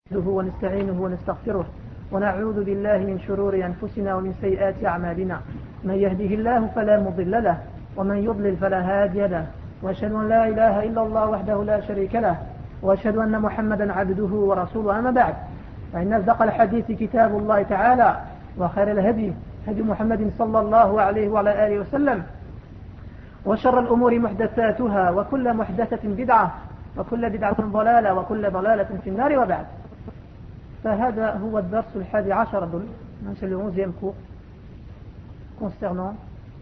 ونستعينه ونستغفره ونعوذ بالله من شرور أنفسنا ومن سيئات أعمالنا. من يهده الله فلا مضل له ومن يضلل فلا هادي له، وأشهد أن لا إله إلا الله وحده لا شريك له، وأشهد أن محمدا عبده ورسوله. أما بعد، فإن أصدق الحديث كتاب الله تعالى، وخير الهدي هدي محمد صلى الله عليه وعلى آله وسلم، وشر الأمور محدثاتها، وكل محدثة بدعة، وكل بدعة ضلالة، وكل ضلالة في النار. وبعد، فهذا هو الدرس 11 c'est le 11e cours concernant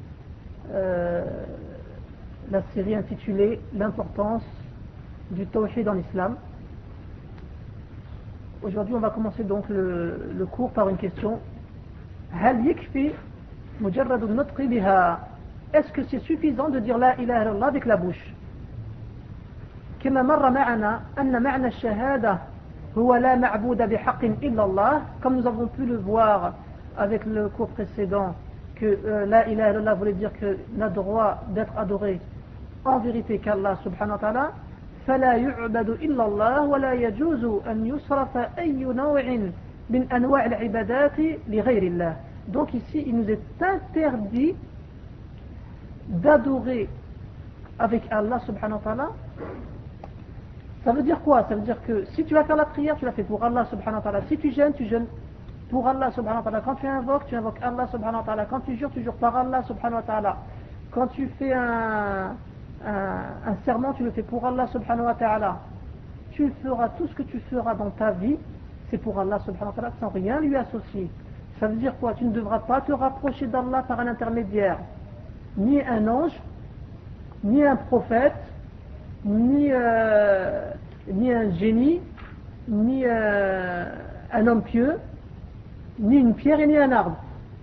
la série intitulée l'importance du tawhid en islam. Aujourd'hui, on va commencer donc le cours par une question. هل يكفي مجرد النطق بها؟ Est-ce que c'est suffisant de dire la ilaha illallah avec la bouche؟ كما مر معنا أن معنى الشهادة هو لا معبود بحق إلا الله, comme nous avons pu le voir avec le cours précédent, que la ilaha illallah voulait dire que n'a droit d'être adoré en vérité qu'Allah subhanahu wa ta'ala. فلا يعبد إلا الله ولا يجوز أن يصرف أي نوع من أنواع العبادات لغير الله. Donc ici il nous est interdit d'adorer avec Allah subhanahu wa ta'ala. Ça veut dire quoi? Ça veut dire que si tu vas faire la prière, tu la fais pour Allah subhanahu wa ta'ala. Si tu jeûnes pour Allah subhanahu wa ta'ala. Quand tu invoques Allah subhanahu wa ta'ala. Quand tu jures par Allah subhanahu wa ta'ala. Quand tu fais un serment, tu le fais pour Allah subhanahu wa ta'ala. Tu feras tout ce que tu feras dans ta vie, c'est pour Allah subhanahu wa ta'ala, sans rien lui associer. Ça veut dire quoi? Tu ne devras pas te rapprocher d'Allah par un intermédiaire, ni un ange, ni un prophète, ni un génie, ni un homme pieux, ni une pierre et ni un arbre.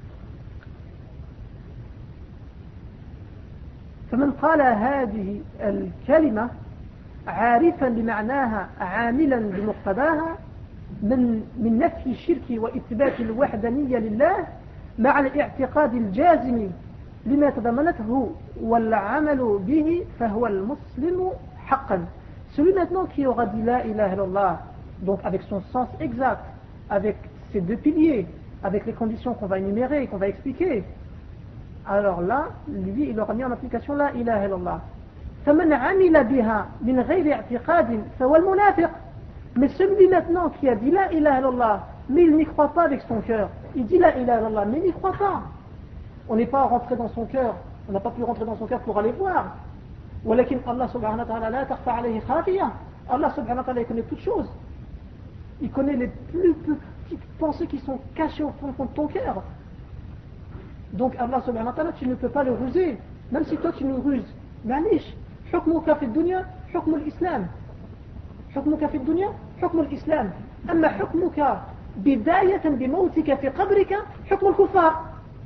فمن قال هذه الكلمة عارفا بمعناها عاملا بمقتضاها من نفي الشرك وإثبات الوحدانية لله مع الاعتقاد الجازم لما تضمنته والعمل به فهو المسلم حقا. Celui maintenant qui aura dit la ilaha illallah, donc avec son sens exact, avec ses deux piliers, avec les conditions qu'on va énumérer et qu'on va expliquer, alors là, lui, il aura mis en application la ilaha illallah. فمن عمل بها من غير اعتقاد فهو المنافق. Mais celui maintenant qui a dit la ilaha illallah, mais il n'y croit pas avec son cœur, il dit la ilaha illallah, mais il n'y croit pas. On n'est pas rentré dans son cœur, on n'a pas pu rentrer dans son cœur pour aller voir. ولكن Allah subhanahu wa ta'ala لا تخفى عليه خافية. Allah subhanahu wa ta'ala il connaît toutes choses. Il connaît les plus petites pensées qui sont cachées au fond de ton cœur. Donc Allah subhanahu wa ta'ala, tu ne peux pas le ruser. Même si toi tu nous ruses, معليش حكمك في الدنيا حكم الإسلام. حكمك في الدنيا حكم الإسلام. أما حكمك بداية بموتك في قبرك حكم الكفار.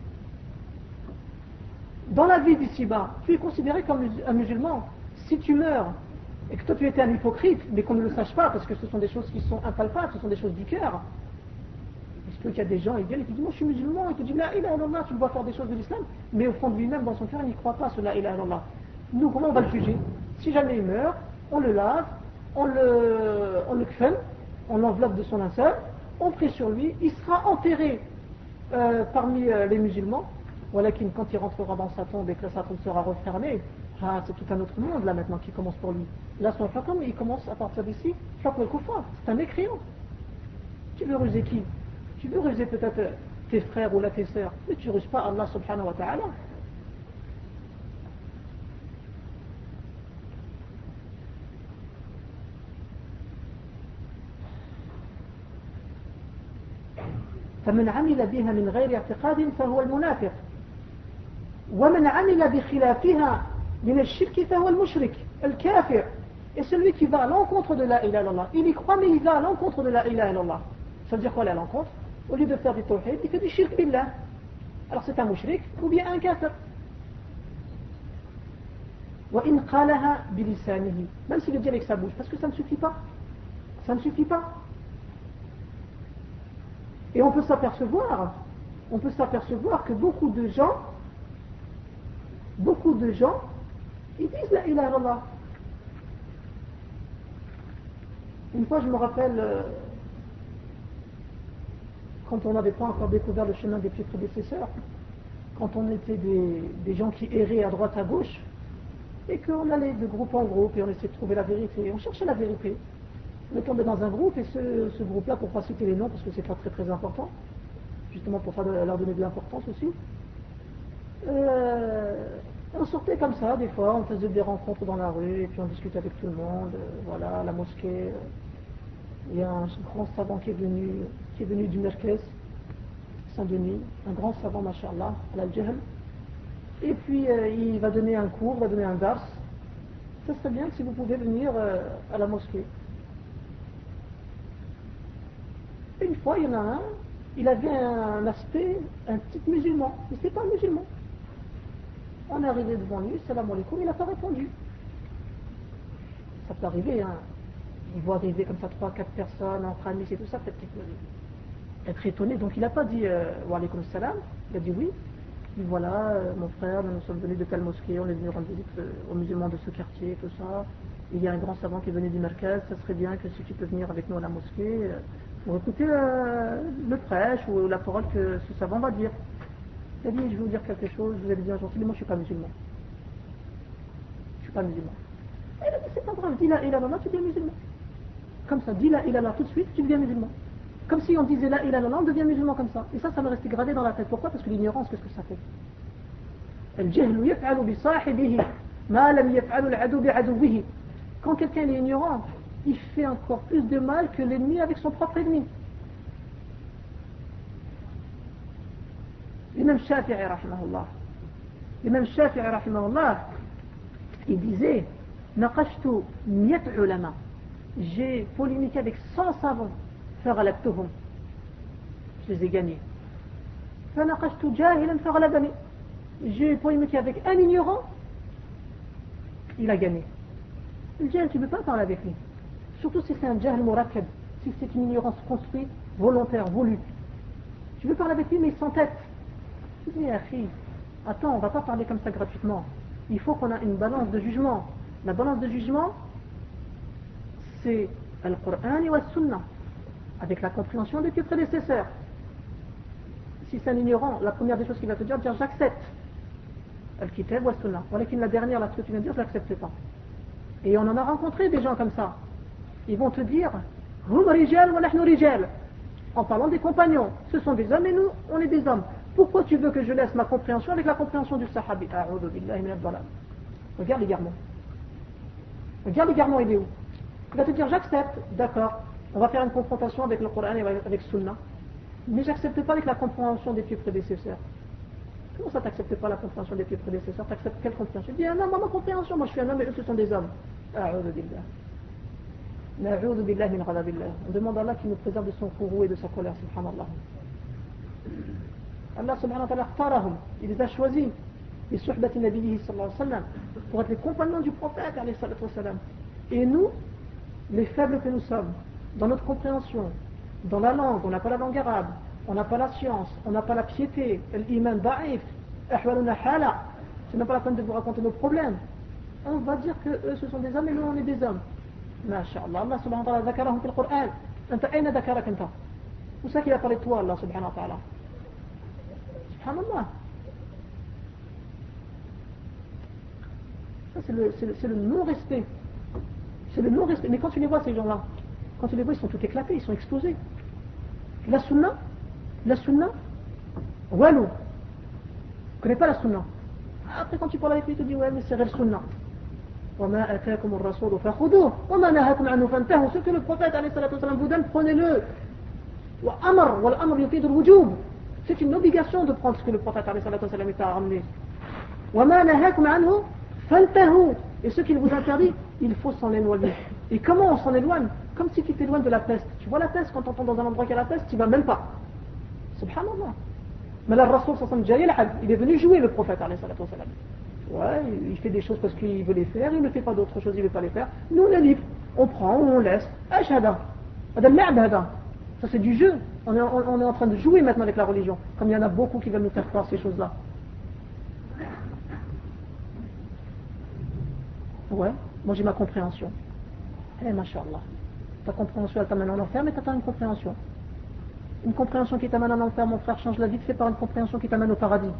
Dans la vie d'ici-bas, tu es considéré comme un musulman. Si tu meurs et que toi tu étais un hypocrite, mais qu'on ne le sache pas, parce que ce sont des choses qui sont impalpables, ce sont des choses du cœur. Parce qu'il y a des gens, ils viennent et ils disent moi je suis musulman, ils te disent la ilaha illallah, tu le vois faire des choses de l'islam, mais au fond de lui-même, dans son cœur, il n'y croit pas sur la ilaha illallah. Nous, comment on va le juger? Si jamais il meurt, on le lave, on le kfen, on l'enveloppe de son linceul, on prie sur lui, il sera enterré parmi les musulmans. Walakin quand il rentrera dans sa tombe et que sa tombe sera refermée, c'est tout un autre monde là maintenant qui commence pour lui. Là son hukm, il commence à partir d'ici, hukm al-kufar, c'est un mécréant. Tu veux ruser qui? Tu veux ruser peut-être tes frères ou là tes sœurs, mais tu ruses pas Allah subhanahu wa ta'ala. فمن عمل بها من غير اعتقاد فهو المنافق. ومن عمل بخلافها من الشرك فهو المشرك الكافر. Et celui qui va à l'encontre de la ilaha illallah, il y croit mais il va à l'encontre de la ilaha illallah. Ça veut dire quoi aller à l'encontre? Au lieu de faire du tawhid, il fait du shirk billah. Alors c'est un mushrik ou bien un kafir. وإن قالها بلسانه, même s'il le dit avec sa bouche, parce que ça ne suffit pas. Ça ne suffit pas. Et on peut s'apercevoir que beaucoup de gens, ils disent la ilaha illallah. Une fois, je me rappelle, quand on n'avait pas encore découvert le chemin des pieds prédécesseurs, quand on était des gens qui erraient à droite à gauche, et qu'on allait de groupe en groupe et on essayait de trouver la vérité, on cherchait la vérité. On est tombé dans un groupe et ce groupe-là, pour ne pas citer les noms parce que c'est pas très très important, justement pour leur donner de l'importance aussi, on sortait comme ça, des fois, on faisait des rencontres dans la rue et puis on discutait avec tout le monde, voilà, à la mosquée. Il y a un grand savant qui est venu du Merkez, Saint-Denis, un grand savant, machallah, Al-Jahl. Et puis il va donner un cours, va donner un dars. Ça serait bien si vous pouvez venir à la mosquée. Une fois, il y en a un, il avait un aspect, un petit musulman, mais c'est pas un musulman. On est arrivé devant lui, salam alaikum, il n'a pas répondu. Ça peut arriver, hein. Il voit arriver comme ça 3-4 personnes entre amis et tout ça, peut-être qu'il peut être étonné. Donc il n'a pas dit wa alaykoum salam, il a dit oui. Il dit voilà, mon frère, nous sommes venus de telle mosquée, on est venu rendre visite aux musulmans de ce quartier, tout ça. Et il y a un grand savant qui est venu du Merkez, ça serait bien que si tu peux venir avec nous à la mosquée pour écouter le prêche ou la parole que ce savant va dire. Il a dit, je vais vous dire quelque chose, vous allez dire gentil, mais moi je ne suis pas musulman. Je ne suis pas musulman. Et il a dit, c'est pas grave, dis la ilaha illallah, tu deviens musulman. Comme ça, dis la ilaha illallah tout de suite, tu deviens musulman. Comme si on disait la ilaha illallah, on devient musulman comme ça. Et ça me restait gravé dans la tête. Pourquoi? Parce que l'ignorance, qu'est-ce que ça fait? الجهل يفعل بصاحبه ما لم يفعل العدو بعدوه. Quand quelqu'un est ignorant, il fait encore plus de mal que l'ennemi avec son propre ennemi. L'imam Shafi'i rahimahullah. L'imam Shafi'i rahimahullah, il disait ناقشت 100 علماء. J'ai polémiqué avec 100 savants. فغلبتهم. Je les ai gagnés. فناقشت جاهلا فغلبني. J'ai polémiqué avec un ignorant. Il a gagné. Le jahl, tu ne peux pas parler avec lui. Surtout si c'est un jahl murakkab, si c'est une ignorance construite, volontaire, voulue. Tu veux parler avec lui, mais sans tête. Tu dis, Akhi, attends, on ne va pas parler comme ça gratuitement. Il faut qu'on ait une balance de jugement. La balance de jugement, c'est Al-Qur'an et Al-Sunnah, avec la compréhension des pieux prédécesseurs. Si c'est un ignorant, la première des choses qu'il va te dire, j'accepte Al-Kitab ou Al-Sunnah. Voilà qu'une la dernière, là, ce que tu viens de dire, je ne l'accepte pas. Et on en a rencontré des gens comme ça. Ils vont te dire Hum rijal wa nahnu rijal. En parlant des compagnons, ce sont des hommes et nous, on est des hommes. Pourquoi tu veux que je laisse ma compréhension avec la compréhension du sahabi? A'udhu billahi min ad-dalal. Regarde l'égarement. Regarde l'égarement, il est où? Il va te dire j'accepte, d'accord, on va faire une confrontation avec le Coran et avec Sunnah, mais j'accepte pas avec la compréhension des pieux prédécesseurs. Comment ça t'acceptes pas la compréhension des pieux prédécesseurs? T'acceptes quelle compréhension? Tu dis, ah non, ma compréhension, moi je suis un homme et eux ce sont des hommes. A'udhu billah. Na'udhu billah min ghadabillah. On demande à Allah qu'il nous préserve de son courroux et de sa colère, subhanallah. Allah subhanahu wa ta'ala اختارهم, il les a choisis, les suhbati nabiyhi sallallahu alayhi wa sallam, pour être les compagnons du prophète alayhi salatu wa sallam. Et nous, les faibles que nous sommes, dans notre compréhension, dans la langue, on n'a pas la langue arabe, on n'a pas la science, on n'a pas la piété, l'iman da'if, ahwaluna hala, c'est même pas la peine de vous raconter nos problèmes. On va dire que eux ce sont des hommes et nous on est des hommes. Masha'Allah, Allah subhanahu wa ta'ala zakarahum fil Qur'an. Anta ayna dakarak anta? Où c'est qu'il a parlé de toi, Allah subhanahu wa ta'ala? Subhanallah. Ça c'est le non-respect. C'est le non-respect. Mais quand tu les vois ces gens-là, quand tu les vois ils sont tout éclatés, ils sont explosés. La sunna, walou. Tu connais pas la sunna. Après quand tu parles avec lui, tu te dis ouais mais c'est la sunna. وَمَا أَتَاكُمُ الرَّسُولُ فَخُذُوهُ وَمَا نَهَاكُمْ عَنْهُ فَانْتَهُوا. Ce que le prophète alayhi salatu wa sallam vous donne, prenez-le. وَأَمَرْ وَالْأَمْرُ يُفِيدُ الْوُجُوبِ. C'est une obligation de prendre ce que le prophète alayhi salatu wa sallam t'a ramené. وَمَا نَهَاكُمْ عَنْهُ فَانْتَهُوا. Et ce qu'il vous interdit, il faut s'en éloigner. Et comment on s'en éloigne? Comme si tu t'éloignes de la peste. Tu vois la peste, quand tu entends dans un endroit qu'il y a la peste, tu ne vas même pas. Subhanallah. Mais le Rasoul il est venu jouer le prophète alayhi salatu wa sallam. Ouais, il fait des choses parce qu'il veut les faire, il ne fait pas d'autres choses, il ne veut pas les faire. Nous on est libre, on prend ou on laisse. Ashhada. Ça c'est du jeu. On est en train de jouer maintenant avec la religion. Comme il y en a beaucoup qui veulent nous faire croire ces choses-là. Ouais, moi j'ai ma compréhension. Eh, mashallah. Ta compréhension elle t'amène en enfer, mais t'as pas une compréhension. Une compréhension qui t'amène en enfer, mon frère, change la vite fait par une compréhension qui t'amène au paradis.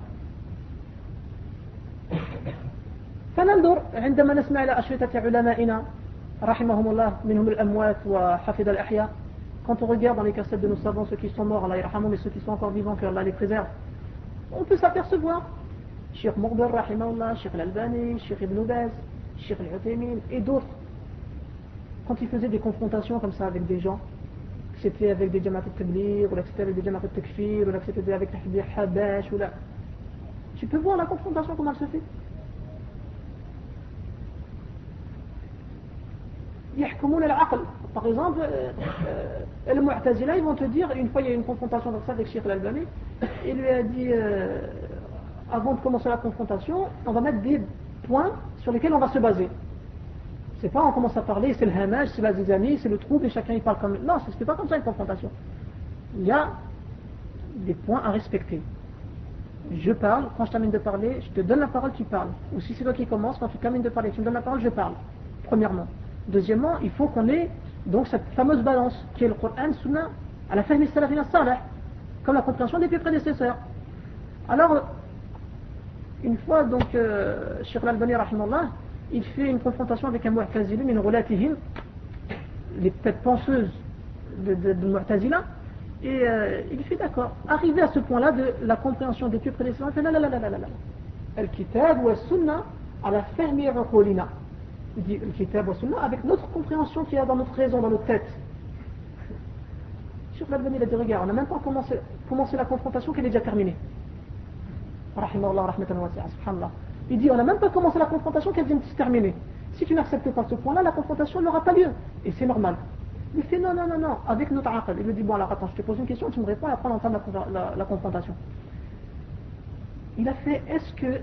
فننظر عندما نسمع إلى أشرطة علمائنا رحمهم الله منهم الأموات وحفظ الأحياء. Quand on regarde dans les cassettes de nos savants ceux qui sont morts, Allah yarhamhum, mais ceux qui sont encore vivants, que Allah les préserve, on peut s'apercevoir Cheikh Mourber rahimahullah, Cheikh Al-Albani, Cheikh Ibn Baz, Cheikh Al-Uthaymin et d'autres, quand ils faisaient des confrontations comme ça avec des gens, que c'était avec des Jamaat al-Tabligh, ou là que c'était avec des Jamaat al-Takfir, ou là que c'était avec des Habash, ou là, tu peux voir la confrontation comment elle se fait. يحكمون العقل. Par exemple, les Mu'tazila, ils vont te dire, une fois il y a eu une confrontation comme ça avec Cheikh Al-Albani, il lui a dit, avant de commencer la confrontation, on va mettre des points sur lesquels on va se baser. C'est pas on commence à parler, c'est le hamaj, c'est la zizanie, c'est le trouble et chacun il parle comme... Non, c'est pas comme ça une confrontation. Il y a des points à respecter. Je parle, quand je termine de parler, je te donne la parole, tu parles. Ou si c'est toi qui commences, quand tu termines de parler, tu me donnes la parole, je parle. Premièrement. Deuxièmement, il faut qu'on ait donc cette fameuse balance qui est le Coran, Sunna, à la fahmi salafina salih, comme la compréhension des plus prédécesseurs. Alors, une fois donc, Cheikh Al-Albani rahimallah, il fait une confrontation avec un Mu'tazili, min ghulatihim, les têtes penseuses de Mu'tazila, et il fait d'accord. Arrivé à ce point-là de la compréhension des plus prédécesseurs, il fait la. Al-Kitab wa Sunna ala fahmi uqulina. Il dit le Kitab wa Sunna avec notre compréhension qu'il y a dans notre raison, dans notre tête. Cheikh Al-Albani il a dit regarde, on n'a même pas commencé la confrontation qu'elle est déjà terminée. Rahimahullah rahmatan wasi'a, subhanallah. Il dit on n'a même pas commencé la confrontation qu'elle vient de se terminer. Si tu n'acceptes pas ce point-là, la confrontation n'aura pas lieu. Et c'est normal. Il fait non, avec notre aql. Il lui dit bon alors attends, je te pose une question, tu me réponds et après on entame la confrontation. Il a fait est-ce que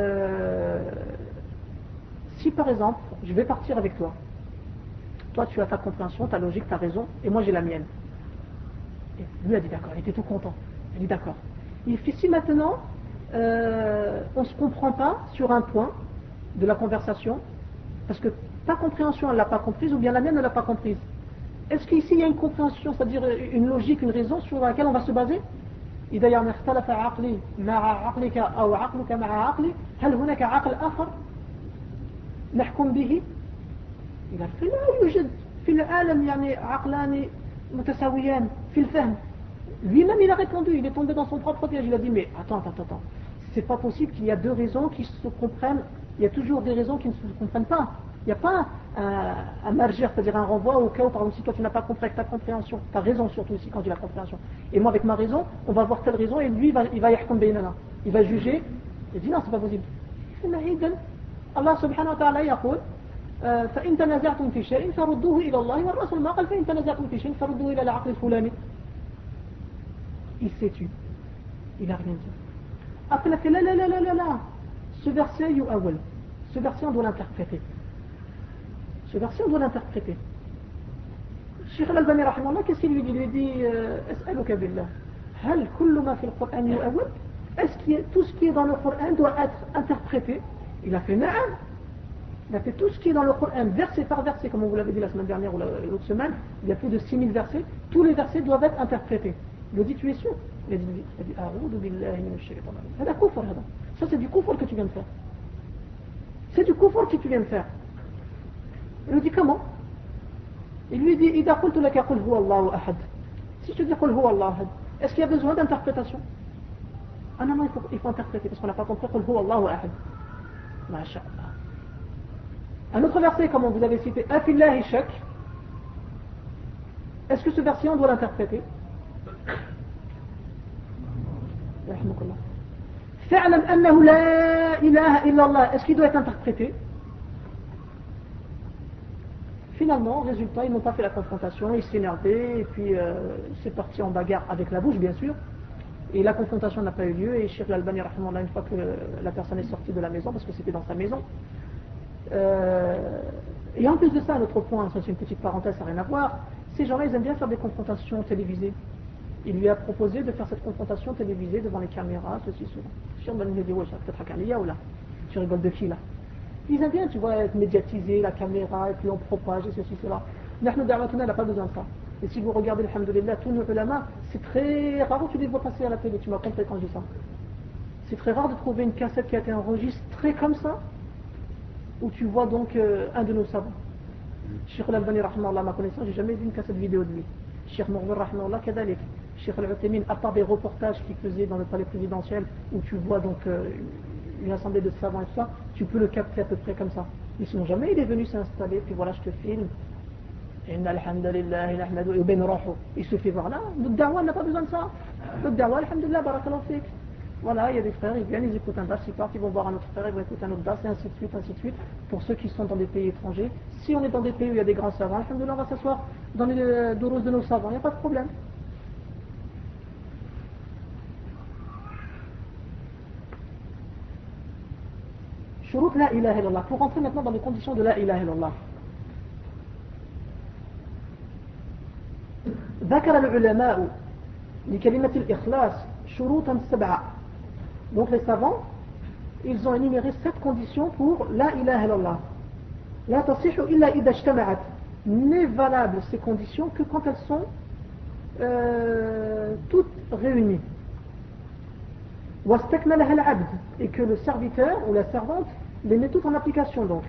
si par exemple, je vais partir avec toi, toi tu as ta compréhension, ta logique, ta raison, et moi j'ai la mienne. Et lui a dit d'accord, il était tout content. Il dit d'accord. Il fait si maintenant, on ne se comprend pas sur un point de la conversation, parce que ta compréhension elle ne l'a pas comprise, ou bien la mienne ne l'a pas comprise. Est-ce qu'ici il y a une compréhension, c'est-à-dire une logique, une raison sur laquelle on va se baser? إذا يعني اختلف عقلي مع عقلك أو عقلك مع عقلي هل هناك عقل آخر نحكم به؟ إذا لا يوجد في العالم يعني عقلان متساويان في الفهم. Lui-même il a répondu, il est tombé dans son propre piège, il a dit mais attends, c'est pas possible qu'il y a deux raisons qui se comprennent, il y a toujours des raisons qui ne se comprennent pas. Il n'y a pas un marjir, c'est-à-dire un renvoi au cas où par exemple si toi tu n'as pas compris avec ta compréhension, ta raison surtout aussi quand tu as la compréhension, et moi avec ma raison, on va voir telle raison et lui il va yahkum baynana, il va juger, il dit non c'est pas possible. Allah subhanahu wa ta'ala يقول فإن تنازعتم في شيء فردوه إلى الله والرسول ما قال فإن تنازعتم في شيء فردوه إلى العقل الفلاني. Il s'est tué, il n'a rien dit. Après il a fait là, ce verset yu'awwal, ce verset on doit l'interpréter. Ce verset on doit l'interpréter. Cheikh Al-Albani rahimahullah, qu'est-ce qu'il lui dit? Il lui dit As'aluka billah, hal kullu ma fi al-Qur'an yu'awwal? Est-ce que tout ce qui est dans le Coran doit être interprété? Il a fait na'am. Il a fait tout ce qui est dans le Coran, verset par verset, comme on vous l'avait dit la semaine dernière ou l'autre semaine, il y a plus de 6000 versets, tous les versets doivent être interprétés. Il lui dit tu es sûr? Il a dit A'udhu billahi minash shaytan rajim. C'est kufr, ça c'est du kufr que tu viens de faire. C'est du kufr que tu viens de faire. Il lui dit comment? Il lui dit إذا قلت لك قل هو الله أحد. Si je te dis قل هو الله أحد, est-ce qu'il y a besoin d'interprétation? Ah non, il faut interpréter parce qu'on n'a pas compris قل هو الله أحد. Masha'Allah. Un autre verset, comme on vous avait cité, Afillahi shak. Est-ce que ce verset on doit l'interpréter? Fa'lam annahu la ilaha illallah. Est-ce qu'il doit être interprété? Finalement, résultat, ils n'ont pas fait la confrontation, ils s'est énervé, et puis c'est parti en bagarre avec la bouche, bien sûr. Et la confrontation n'a pas eu lieu, et Cheikh Al-Albani, une fois que la personne est sortie de la maison, parce que c'était dans sa maison. Et en plus de ça, un autre point, ça c'est une petite parenthèse, ça n'a rien à voir, ces gens-là, ils aiment bien faire des confrontations télévisées. Il lui a proposé de faire cette confrontation télévisée devant les caméras, ceci, cela. Cheikh Al-Albani dit, ouais, ça peut-être à Kaliya ou là. Tu rigoles de qui là? Ils aiment bien, tu vois, être médiatisé, la caméra, et puis on propage, et ceci, cela. Nahnu da'watuna, elle n'a pas besoin de ça. Et si vous regardez, alhamdoulilah, tous nos ulama, c'est très rare où tu les vois passer à la télé, tu m'as compris quand je dis ça. C'est très rare de trouver une cassette qui a été enregistrée comme ça, où tu vois donc un de nos savants. Cheikh Al-Albani, rahmahullah, à ma connaissance, j'ai jamais vu une cassette vidéo de lui. Cheikh Mourber, rahmahullah, kadalik. Cheikh Al-Uthaymin, à part des reportages qu'il faisait dans le palais présidentiel, où tu vois donc une assemblée de savants et tout ça, tu peux le capter à peu près comme ça. Mais sinon jamais il est venu s'installer, puis voilà, je te filme. Inna alhamdulillah, il se fait voir là. Notre da'wah n'a pas besoin de ça. Notre da'wah, alhamdulillah, barakallahu fik. Voilà, il y a des frères, ils viennent, ils écoutent un dars, ils partent, ils vont voir un autre frère, ils vont écouter un autre dars, et ainsi de suite, ainsi de suite. Pour ceux qui sont dans des pays étrangers, si on est dans des pays où il y a des grands savants, alhamdulillah, on va s'asseoir dans les douros de nos savants, il n'y a pas de problème. Shurut la ilaha illallah. Pour rentrer maintenant dans les conditions de la ilaha illallah. ذكر العلماء لكلمة الإخلاص شروطا 7. Donc les savants, ils ont énuméré 7 conditions pour la ilaha illallah. La tasihhu illa idha ijtama'at. N'est valable ces conditions que quand elles sont toutes réunies. واستكملها العبد, et que le serviteur ou la servante les met toutes en application donc.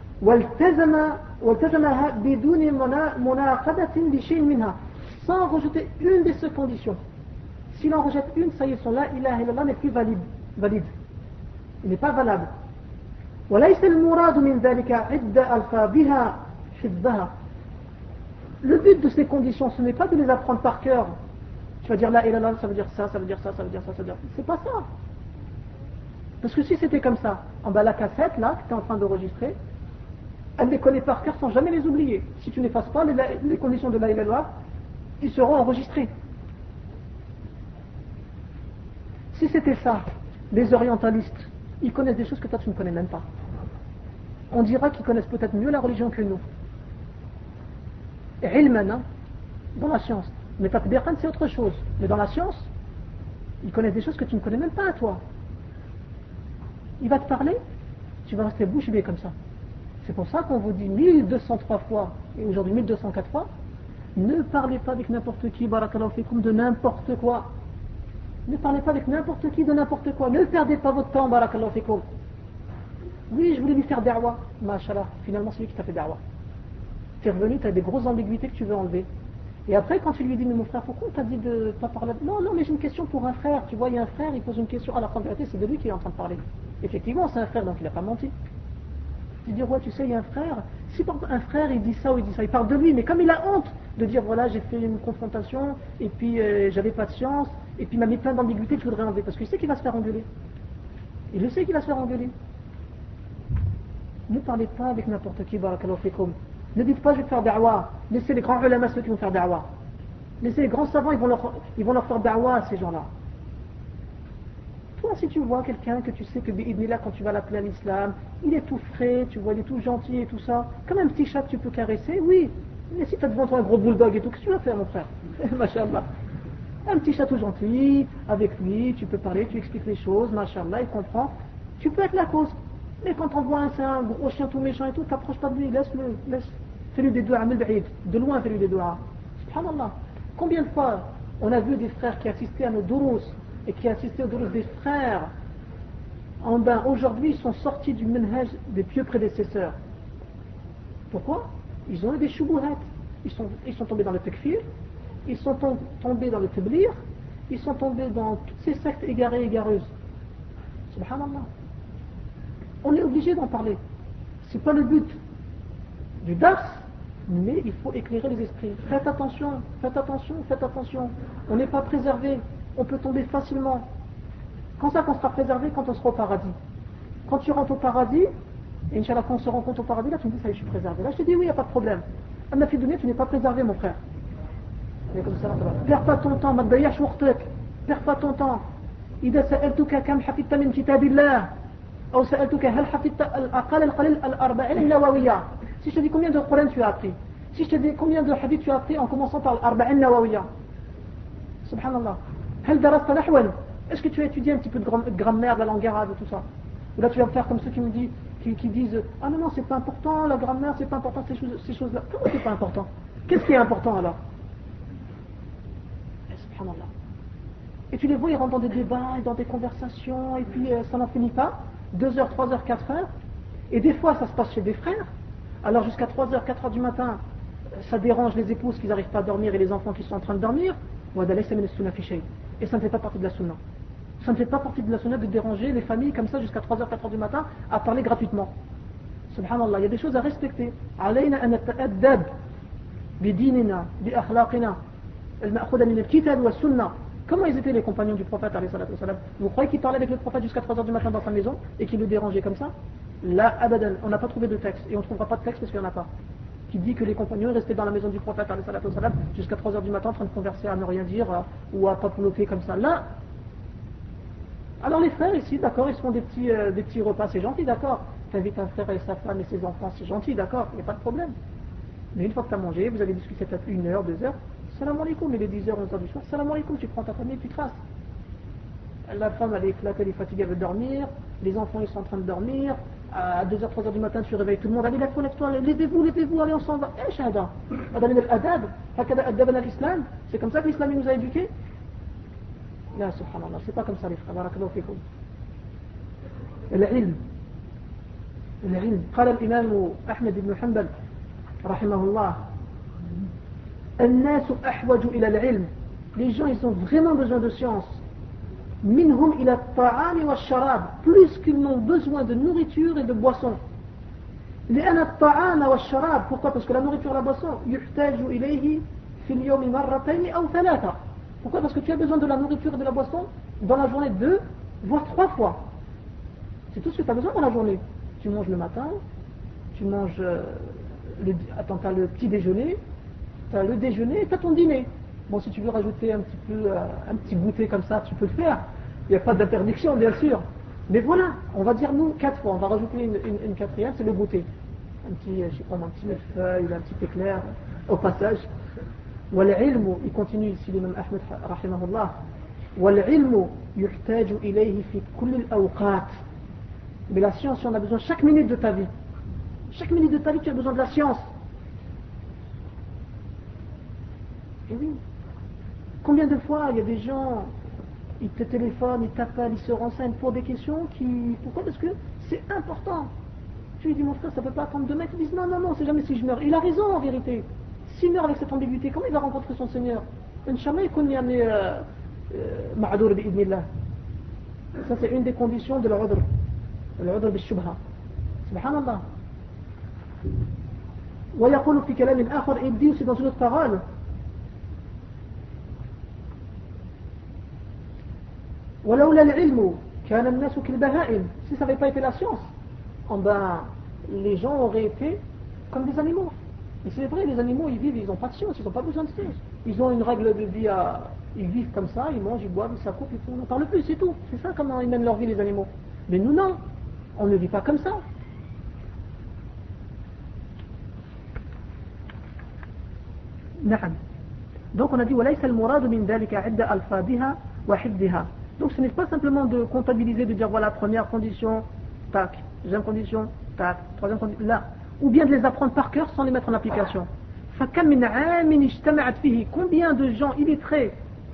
والتزمها بدون مناقضة لشيء منها, sans rejeter une de ces conditions. S'il en rejette une, ça y est, son la ilaha illallah n'est plus valide. Il n'est pas valable. وليس المراد من ذلك عدة ألفاظها حفظها. Le but de ces conditions, ce n'est pas de les apprendre par cœur. Tu vas dire la ilaha illallah, ça veut dire ça, ça veut dire ça, ça veut dire ça, ça veut dire ça. C'est pas ça. Parce que si c'était comme ça, en bas la cassette là, que tu es en train d'enregistrer, elle les connaît par cœur sans jamais les oublier. Si tu n'effaces pas les conditions de la ilaha illallah, ils seront enregistrés. Si c'était ça, les orientalistes, ils connaissent des choses que toi tu ne connais même pas. On dira qu'ils connaissent peut-être mieux la religion que nous. Et ilman, dans la science. Mais tatbiqan, c'est autre chose. Mais dans la science, ils connaissent des choses que tu ne connais même pas à toi. Il va te parler, tu vas rester bouche bée comme ça. C'est pour ça qu'on vous dit 1203 fois, et aujourd'hui 1204 fois, ne parlez pas avec n'importe qui, barakallahu fikum, de n'importe quoi. Ne parlez pas avec n'importe qui de n'importe quoi. Ne perdez pas votre temps, barakallahu fikum. Oui, je voulais lui faire da'wah. Mashallah, finalement c'est lui qui t'a fait da'wah. Tu es revenu, tu as des grosses ambiguïtés que tu veux enlever. Et après, quand tu lui dis, mais mon frère, pourquoi on t'a dit de pas parler? Non, mais j'ai une question pour un frère. Tu vois, il y a un frère, il pose une question. Alors, en vérité, c'est de lui qui est en train de parler. Effectivement, c'est un frère, donc il n'a pas menti. Tu dis, ouais, tu sais, il y a un frère. Si un frère, il dit ça ou il dit ça, il parle de lui, mais comme il a honte de dire, voilà, j'ai fait une confrontation, et puis j'avais pas de chance, et puis il m'a mis plein d'ambiguïtés que je voudrais enlever, parce qu'il sait qu'il va se faire engueuler. Il le sait qu'il va se faire engueuler. Ne parlez pas avec n'importe qui, barakallahu fikum. Ne dites pas, je vais te faire da'wah. Laissez les grands ulama, ceux qui vont faire da'wah. Laissez les grands savants, ils vont leur faire da'wah à ces gens-là. Toi, si tu vois quelqu'un que tu sais que bi'idnillah, quand tu vas l'appeler à l'islam, il est tout frais, tu vois, il est tout gentil et tout ça, comme un petit chat que tu peux caresser, oui. Mais si tu as devant toi un gros bulldog et tout, qu'est-ce que tu vas faire, mon frère? Masha'Allah. Un petit chat tout gentil, avec lui, tu peux parler, tu expliques les choses, Masha'Allah, il comprend. Tu peux être la cause. Mais quand on voit un gros chien tout méchant et tout, t'approches pas de lui, laisse. Fais-lui des doigts, de loin fais-lui des doigts. Subhanallah. Combien de fois on a vu des frères qui assistaient à nos durus et qui assistaient aux durus des frères aujourd'hui ils sont sortis du manhaj des pieux prédécesseurs. Pourquoi? Ils ont eu des shubuhat. Ils sont tombés dans le takfir, ils sont tombés dans le tablir, ils sont tombés dans toutes ces sectes égarées et égareuses. Subhanallah. On est obligé d'en parler. C'est pas le but du dars, mais il faut éclairer les esprits. Faites attention. On n'est pas préservé. On peut tomber facilement. Quand ça qu'on sera préservé? Quand on sera au paradis. Quand tu rentres au paradis, et Inch'Allah, quand on se rencontre au paradis, là tu me dis, ça y est, je suis préservé. Là je te dis, oui, il n'y a pas de problème. À ma fille donnée, tu n'es pas préservé, mon frère. Perds pas ton temps, perds pas ton temps. إذا سألتك كم حفظت من كتاب الله أو سألتك هل حفظت الأقل القليل الأربعين النووية. Si je te dis combien de Coran tu as appris, si je te dis combien de hadith tu as appris en commençant par l'Arba'in Nawawiya, subhanallah, هل درست نحوا, est-ce que tu as étudié un petit peu de grammaire, de la langue arabe et tout ça? Ou là tu vas me faire comme ceux qui disent, ah non, c'est pas important, la grammaire c'est pas important, ces choses-là. Comment c'est pas important? Qu'est-ce qui est important alors? Subhanallah. Et tu les vois, ils rentrent dans des débats, dans des conversations, et puis ça n'en finit pas. 2 heures, 3 heures, 4 heures. Et des fois, ça se passe chez des frères. Alors jusqu'à 3 heures, 4 heures du matin, ça dérange les épouses qui n'arrivent pas à dormir et les enfants qui sont en train de dormir. Et ça ne fait pas partie de la sunna. Ça ne fait pas partie de la sunna de déranger les familles comme ça jusqu'à 3 heures, 4 heures du matin à parler gratuitement. Subhanallah, il y a des choses à respecter. علينا أن نتأدب بديننا بأخلاقنا المأخوذة من الكتاب والسنة. Comment ils étaient les compagnons du prophète alayhi salatu wassalam? Vous croyez qu'ils parlaient avec le prophète jusqu'à 3 heures du matin dans sa maison et qu'ils le dérangeaient comme ça? Là, abadan, on n'a pas trouvé de texte et on ne trouvera pas de texte parce qu'il n'y en a pas. Qui dit que les compagnons restaient dans la maison du prophète alayhi salatu wassalam jusqu'à 3 heures du matin en train de converser à ne rien dire ou à papouloter comme ça. Là, alors les frères ici, d'accord, ils se font des petits repas, c'est gentil, d'accord. T'invites un frère et sa femme et ses enfants, c'est gentil, d'accord, il n'y a pas de problème. Mais une fois que tu as mangé, vous avez discuté peut-être 1 heure, 2 heures, salam alaikum, il est 10 heures, 11 heures du soir, salam alaikum, tu prends ta famille, tu traces. La femme elle est éclatée, elle est fatiguée, elle veut dormir, les enfants ils sont en train de dormir, à 2 heures, 3 heures du matin tu réveilles tout le monde, allez lève-toi, levez-vous, allez on s'en va. Eh shahada, c'est comme ça que l'islam nous a éduqués. Là, subhanallah, c'est pas comme ça les frères, barakallahu fikum. العلم قال الإمام أحمد بن حنبل رحمه الله الناس أحوج إلى العلم. Les gens ils ont vraiment besoin de science. منهم إلى الطعام والشراب, plus qu'ils n'ont besoin de nourriture et de boisson. لأن الطعام والشراب, pourquoi? Parce que la nourriture et la boisson يحتاج إليه في اليوم مرتين أو 3. Pourquoi? Parce que tu as besoin de la nourriture et de la boisson dans la journée 2 voire 3 fois. C'est tout ce que tu as besoin dans la journée. Tu manges le matin, tu manges t'as le petit déjeuner, tu as le déjeuner et tu as ton dîner. Bon, si tu veux rajouter un petit goûter comme ça, tu peux le faire. Il n'y a pas d'interdiction, bien sûr. Mais voilà, on va dire nous 4 fois. On va rajouter une 4e, c'est le goûter. Un petit feuille, un petit éclair au passage. والعلم, il continue ici l'imam Ahmed rahimahullah, والعلم يحتاج إليه في كل الأوقات. Mais la science, on a besoin chaque minute de ta vie. Chaque minute de ta vie, tu as besoin de la science. Et oui. Combien de fois il y a des gens, ils te téléphonent, ils t'appellent, ils se renseignent pour des questions qui... Pourquoi? Parce que c'est important. Tu lui dis, mon frère, ça ne peut pas attendre demain. Ils disent, non, c'est jamais si je meurs. Il a raison en vérité. S'il meurt avec cette ambiguïté, comment il va rencontrer son Seigneur? Inch'Allah, il connaît ma'adour bi'idnillah. Ça, c'est une des conditions de l'udr. العذر بالشبهة سبحان الله. ويقول في كلام آخر il dit aussi dans une autre parole ولولا العلم كان الناس كالبهائم. Si ça n'avait pas été la science, les gens auraient été comme des animaux. Et c'est vrai, les animaux ils vivent, ils n'ont pas de science, ils n'ont pas besoin de science. Ils ont une règle de vie, ils vivent comme ça, ils mangent, ils boivent, ils s'accoupent, on n'en parle plus, c'est tout. C'est ça comment ils mènent leur vie les animaux. Mais nous non. On ne vit pas comme ça. نعم. Donc on a dit وليس المراد من ذلك عدة ألفاظها وحفظها. Donc ce n'est pas simplement de comptabiliser, de dire voilà première condition, tac, deuxième condition, tac, troisième condition, là, ou bien de les apprendre par cœur sans les mettre en application. فكم من عام اجتمعت فيه. Combien de gens illettrés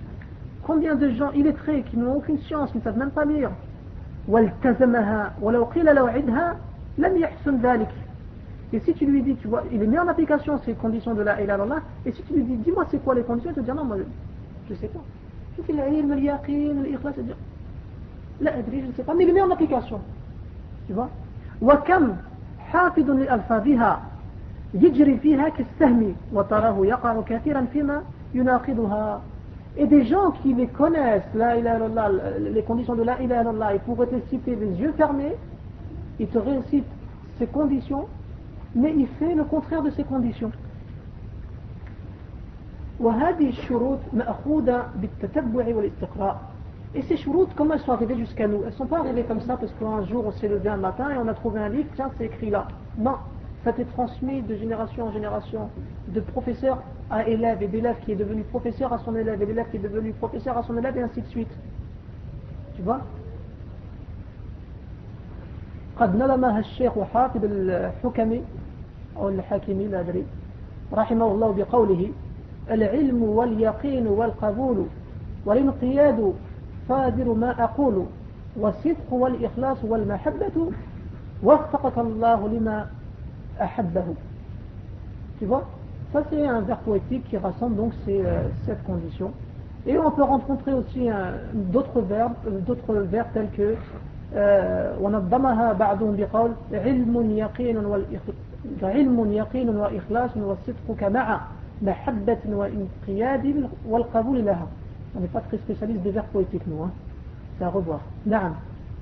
qui n'ont aucune science, qui ne savent même pas lire. والتزمها ولو قيل له عدها لم يحسن ذلك. Et si tu lui dis, tu vois, il est mis en application ces conditions de la ilaha illallah, et si tu lui dis, dis-moi c'est quoi les conditions, il te dit non, moi je sais pas. Tu fais l'ilm, al-yaqin, al-ikhlas, il dit la adri, je ne sais pas, mais il est mis en application. Tu vois. وكم حافظ لألفاظها يجري فيها كالسهم وتراه يقع كثيرا فيما يناقضها. Et des gens qui les connaissent, la ilaha illallah, les conditions de la ilaha illallah, ils pourraient te citer les yeux fermés, ils te récitent ces conditions, mais il fait le contraire de ces conditions. وهذه الشروط مأخوذة بالتتبع والاستقراء. Et ces shurut, comment elles sont arrivées jusqu'à nous? Elles ne sont pas arrivées comme ça parce qu'un jour on s'est levé un matin et on a trouvé un livre, tiens c'est écrit là. Non, ça a été transmis de génération en génération, de professeur à élève, et d'élève qui est devenu professeur à son élève, et d'élève qui est devenu professeur à son élève, et ainsi de suite. Tu vois? قد نظمها الشيخ حافظ الحكمي أو الحاكمي لا أدري رحمه الله بقوله العلم واليقين والقبول والانقياد صادر ما أقول والصدق والإخلاص والمحبة وفقك الله لما أحبه. Tu vois, ça c'est un vers poétique qui rassemble donc cette condition. Et on peut rencontrer aussi d'autres vers tels que ونظمها بعضهم بقول علم يقين وإخلاص والصدق مع محبة وانقياد والقبول لها. On n'est pas très spécialiste des vers poétiques nous, hein. C'est à revoir. نعم.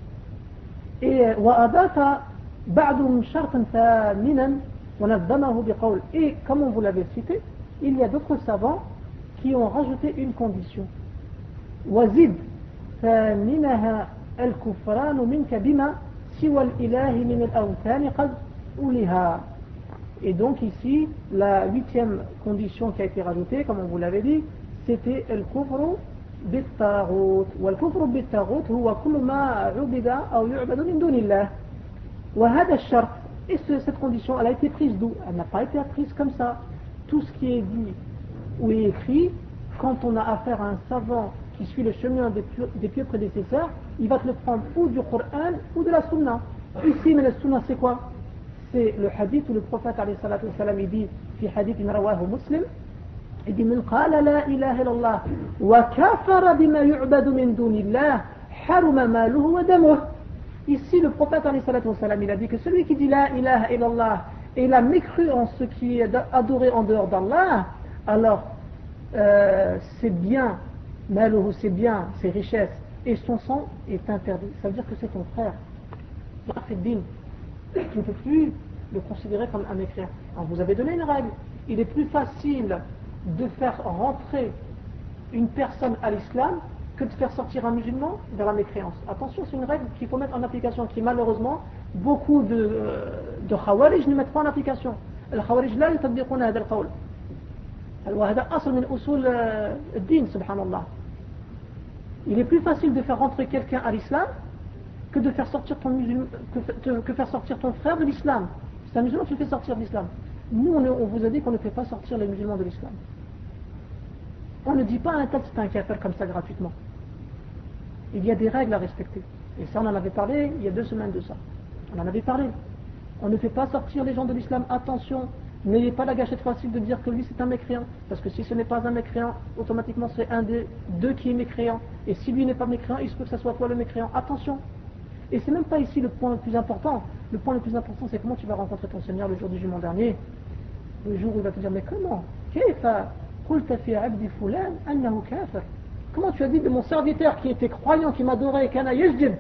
Et وأضاف بعضهم شرطا ثامنا ونظمه بقول. Et comme on vous l'avait cité, il y a d'autres savants qui ont rajouté une condition. وزد ثامنها الكفران منك بما سوى الإله من الأوثان قد أولها. Et donc ici, la 8e condition qui a été rajoutée, comme on vous l'avait dit, c'était الكفر بالطاغوت. والكفر بالطاغوت هو كل ما عبد أو يعبد من دون الله. وهذا الشرط, et cette condition, elle a été prise d'où? Elle n'a pas été prise comme ça. Tout ce qui est dit ou est écrit, quand on a affaire à un savant qui suit le chemin des pieux prédécesseurs, il va te le prendre ou du Coran ou de la Sunna. Ici, mais la Sunna c'est quoi? C'est le hadith où le prophète alayhi salatu wassalam, il dit, fi hadith rawahu Muslim, il dit من قال لا إله إلا الله وكفر بما يعبد من دون الله حرم ماله ودمه. Ici, le prophète alayhi salatu wassalam, il a dit que celui qui dit la ilaha illallah et il a mécru en ce qui est adoré en dehors d'Allah, alors c'est bien, maluhu, c'est bien, ses richesses et son sang est interdit. Ça veut dire que c'est ton frère. Tu ne peux plus le considérer comme un mécréant. Alors vous avez donné une règle. Il est plus facile de faire rentrer une personne à l'islam que de faire sortir un musulman vers la mécréance. Attention, c'est une règle qu'il faut mettre en application, qui malheureusement beaucoup de khawarij ne mettent pas en application. Le khawarij là, يطبقون هذا القول. وهذا أصل من أصول الدين سبحان الله. Il est plus facile de faire rentrer quelqu'un à l'islam que de faire sortir ton musulman, que faire sortir ton frère de l'islam. C'est un musulman qui le fait sortir de l'islam. Nous, on vous a dit qu'on ne fait pas sortir les musulmans de l'islam. On ne dit pas à un tel c'est un kafir comme ça gratuitement. Il y a des règles à respecter. Et ça, on en avait parlé il y a 2 semaines de ça. On en avait parlé. On ne fait pas sortir les gens de l'islam. Attention, n'ayez pas la gâchette facile de dire que lui c'est un mécréant. Parce que si ce n'est pas un mécréant, automatiquement c'est un des deux qui est mécréant. Et si lui n'est pas mécréant, il se peut que ce soit toi le mécréant. Attention. Et c'est même pas ici le point le plus important. Le point le plus important, c'est comment tu vas rencontrer ton Seigneur le jour du jugement dernier. Le jour où il va te dire, mais comment? Comment tu as dit de mon serviteur qui était croyant, qui m'adorait, kana yajib?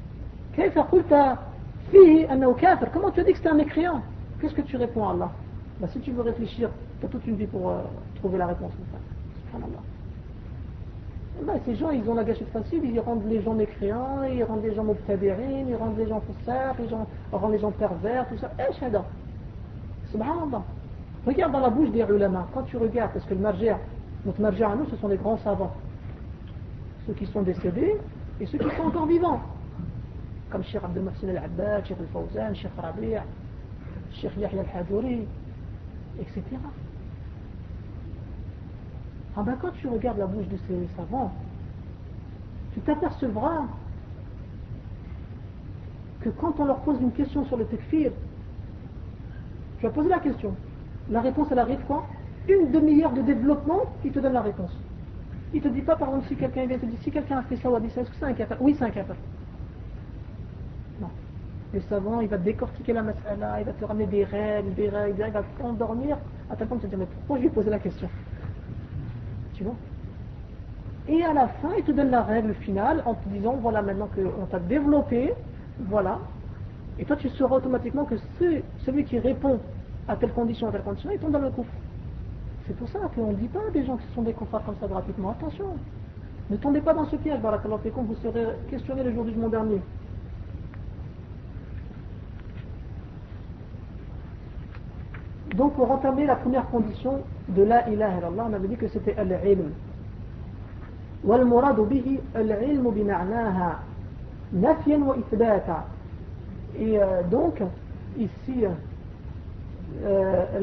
Comment tu as dit que c'était un mécréant? Qu'est-ce que tu réponds à Allah? Bah, si tu veux réfléchir, tu as toute une vie pour trouver la réponse. Subhanallah. Bah, ces gens, ils ont la gâchette facile, ils rendent les gens mécréants, ils rendent les gens mubtadi'in, ils rendent les gens foussards, ils rendent les gens pervers, tout ça. Eh, shada. Subhanallah. Regarde dans la bouche des ulama, quand tu regardes, parce que le marja', notre marja' à nous, ce sont les grands savants. Ceux qui sont décédés et ceux qui sont encore vivants. Comme Cheikh Abdel Mohsin Al-Abbad, Cheikh Al-Fawzan, Cheikh Rabi', Cheikh Yahya Al-Hadouri, etc. Ah ben quand tu regardes la bouche de ces savants, tu t'apercevras que quand on leur pose une question sur le takfir, tu vas poser la question. La réponse, elle arrive quoi? Une demi-heure de développement, il te donne la réponse. Il ne te dit pas, par exemple, si quelqu'un vient te dire, si quelqu'un a fait ça ou a dit ça, est-ce que c'est un kafir? Oui, c'est un kafir. Non. Le savant, il va décortiquer la mas'ala, il va te ramener des règles, il va t'endormir, à tel point de te dire, mais pourquoi je lui ai posé la question? Tu vois? Et à la fin, il te donne la règle finale en te disant, voilà, maintenant qu'on t'a développé, voilà. Et toi, tu sauras automatiquement que celui qui répond à telle condition, il tombe dans le coufre. C'est pour ça qu'on ne dit pas à des gens qui sont des kuffars comme ça gratuitement. Attention, ne tombez pas dans ce piège, barakallahu fikum, vous serez questionné le jour du jugement dernier. Donc pour entamer la première condition de la ilaha illallah, on avait dit que c'était al-ilm. وَالْمُرَادُ بِهِ الْعِلْمُ بِمَعْنَاهَا نَفْيًا وَإِثْبَاتًا. Et donc, ici,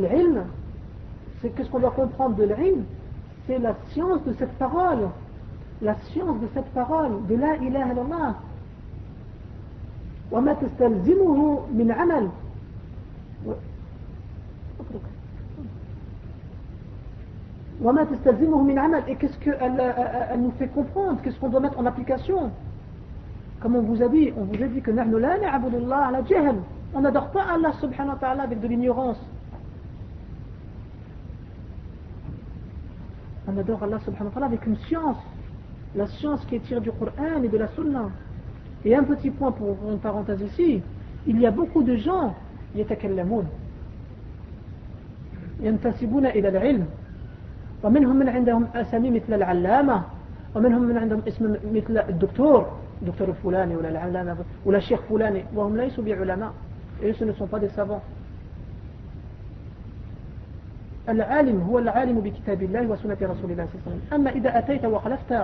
l'ilm, c'est qu'est-ce qu'on doit comprendre de l'ilm? C'est la science de cette parole. la science de cette parole, de la ilaha illallah. وما تستلزمه من عمل وما تستلزمه من عمل. Et qu'est-ce qu'elle nous fait comprendre, qu'est-ce qu'on doit mettre en application. Comme on vous a dit que نحن لا نعبد الله على جهل. On n'adore pas Allah subhanahu wa ta'ala avec de l'ignorance. On adore Allah subhanahu wa ta'ala avec une science, la science qui est tirée du Coran et de la Sunna. Et un petit point pour une parenthèse ici, il y a beaucoup de gens يتكلمون ينتسبون إلى العلم ومنهم من عندهم أسامي مثل العلامة ومنهم من عندهم اسم مثل الدكتور الفلاني ولا العلامة ولا الشيخ فلاني وهم ليسوا بعلماء et ce ne sont pas des savants. العالم هو العالم بكتاب الله وسنة رسول الله صلى الله عليه وسلم. أما إذا أتيت وخلفت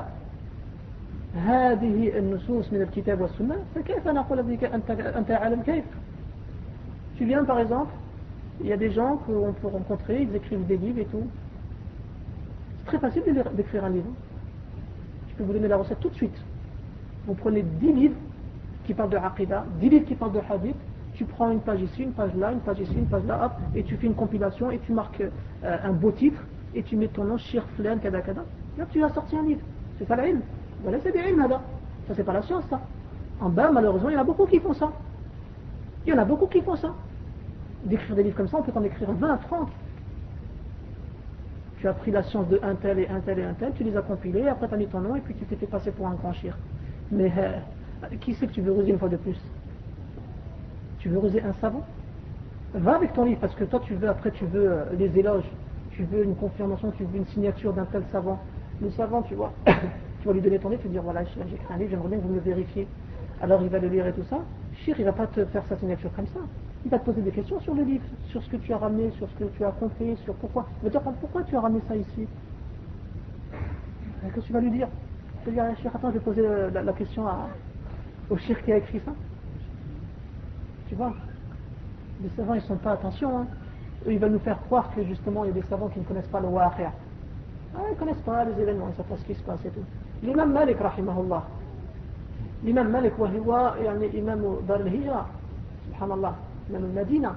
هذه النصوص من الكتاب والسنة فكيف نقول بك أنت عالم كيف. Tu viens par exemple, il y a des gens qu'on peut rencontrer, ils écrivent des livres et tout. C'est très facile d'écrire un livre. Je peux vous donner la recette tout de suite. Vous prenez 10 livres qui parlent de Aqidah, 10 livres qui parlent de Hadith, tu prends une page ici, une page là, une page ici, une page là, hop, et tu fais une compilation et tu marques un beau titre et tu mets ton nom, Shir Flan, Kada Kada. Là tu as sorti un livre. C'est ça l'ilm. Voilà, c'est bien ilm, ça c'est pas la science ça. En bas, malheureusement, il y en a beaucoup qui font ça. Il y en a beaucoup qui font ça. D'écrire des livres comme ça, on peut en écrire 20, 30. Tu as pris la science de un tel et un tel et un tel, tu les as compilés, après tu as mis ton nom et puis tu t'es fait passer pour un grand shir. Mais qui c'est que tu veux ruser une fois de plus? Tu veux ruser un savant? Va avec ton livre parce que toi tu veux les éloges, tu veux une confirmation, tu veux une signature d'un tel savant. Le savant, tu vois, tu vas lui donner ton livre, tu vas dire voilà, j'ai écrit un livre, j'aimerais bien que vous me le vérifiez. Alors il va le lire et tout ça. Shir, il va pas te faire sa signature comme ça. Il va te poser des questions sur le livre, sur ce que tu as ramené, sur ce que tu as compris, sur pourquoi. Il va te dire pourquoi tu as ramené ça ici. Qu'est-ce que tu vas lui dire? Tu vas dire, Shir, attends, je vais poser la question au Shir qui a écrit ça. Tu vois, les savants ils sont pas, attention, hein. Eux ils veulent nous faire croire que justement il y a des savants qui ne connaissent pas le waqi'. Ils ne connaissent pas les événements, ils ne savent pas ce qui se passe et tout. L'imam Malik rahimahullah, l'imam Malik wahiwa yani imam Dar al-Hijra, subhanallah, imam al-Madina,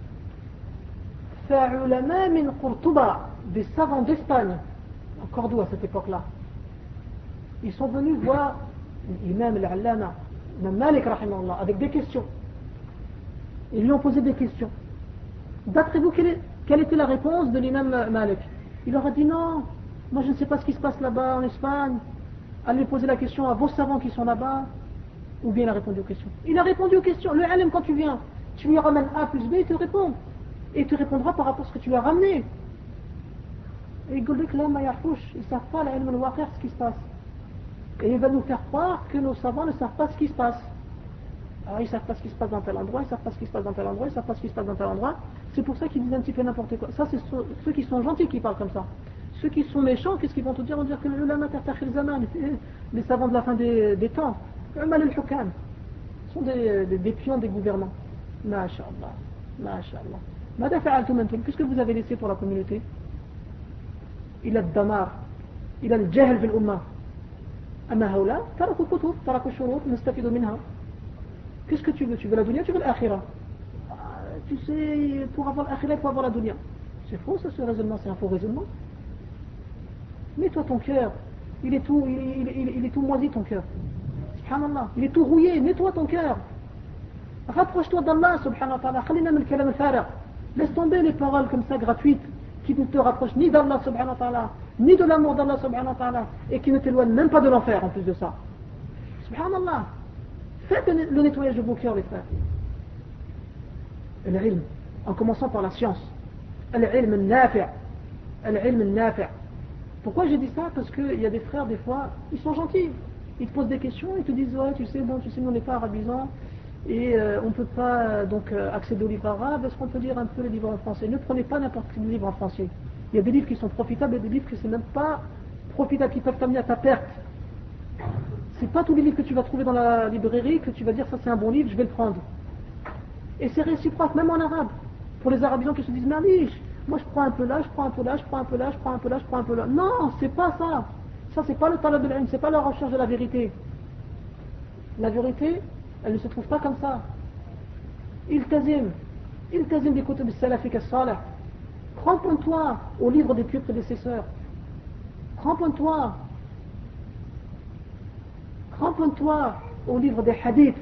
fa'ulama min Qurtuba, des savants d'Espagne, en Cordoue à cette époque-là, ils sont venus voir l'imam al-Allama, l'imam Malik rahimahullah, avec des questions. Ils lui ont posé des questions. D'après vous, quelle était la réponse de l'imam Malik? Il leur a dit non, moi je ne sais pas ce qui se passe là-bas en Espagne. Allez poser la question à vos savants qui sont là-bas. Ou bien il a répondu aux questions. Il a répondu aux questions. Le alim, quand tu viens, tu lui ramènes A plus B, il te répond. Et il te répondra par rapport à ce que tu lui as ramené. Et il dit que là, ils ne savent pas l'ilm al-waqi' ce qui se passe. Et il va nous faire croire que nos savants ne savent pas ce qui se passe. Alors ils ne savent pas ce qui se passe dans tel endroit, ils ne savent pas ce qui se passe dans tel endroit, ils ne savent pas ce qui se passe dans tel endroit. C'est pour ça qu'ils disent un petit peu n'importe quoi. Ça, c'est ceux qui sont gentils qui parlent comme ça. Ceux qui sont méchants, qu'est-ce qu'ils vont te dire? Ils vont dire que les savants de la fin des temps, sont des pions des gouvernements. Masha'Allah, Masha'Allah. Qu'est-ce que vous avez laissé pour la communauté? Il a le damar, il a le jahl fil umma. Amma haoula, taraku kutub, taraku shurut, nastafidu minha. Qu'est-ce que tu veux? Tu veux la dunya, tu veux l'akhira? Tu sais, pour avoir l'akhira, il faut avoir la dunya. C'est faux, ça, ce raisonnement, c'est un faux raisonnement. Mets-toi ton cœur, il est tout moisi ton cœur. Subhanallah, il est tout rouillé, nettoie ton cœur. Rapproche-toi d'Allah, subhanahu wa ta'ala. Khalina min kalam al-farigh. Laisse tomber les paroles comme ça gratuites qui ne te rapprochent ni d'Allah, subhanahu wa ta'ala, ni de l'amour d'Allah, subhanahu wa ta'ala, et qui ne t'éloignent même pas de l'enfer en plus de ça. Subhanallah. Faites le nettoyage de vos cœurs, les frères. L'ilm, en commençant par la science. L'ilm al-nafi'. L'ilm al-nafi'. Pourquoi j'ai dit ça? Parce qu'il y a des frères, des fois, ils sont gentils. Ils te posent des questions, ils te disent ouais, tu sais, nous on n'est pas arabisants et on ne peut pas accéder aux livres arabes. Est-ce qu'on peut lire un peu les livres en français? Ne prenez pas n'importe quel livre en français. Il y a des livres qui sont profitables et des livres qui ne sont même pas profitables, qui peuvent t'amener à ta perte. C'est pas tous les livres que tu vas trouver dans la librairie que tu vas dire ça c'est un bon livre, je vais le prendre. Et c'est réciproque, même en arabe. Pour les arabisants qui se disent mais moi je prends un peu là, je prends un peu là, je prends un peu là, je prends un peu là, je prends un peu là. Non, c'est pas ça. Ça, c'est pas le talab al-ilm, c'est pas la recherche de la vérité. La vérité, elle ne se trouve pas comme ça. Iltazim des kutub al-salafik as-salih. Cramponne-toi au livre des pieux prédécesseurs. Cramponne-toi au livre des hadiths.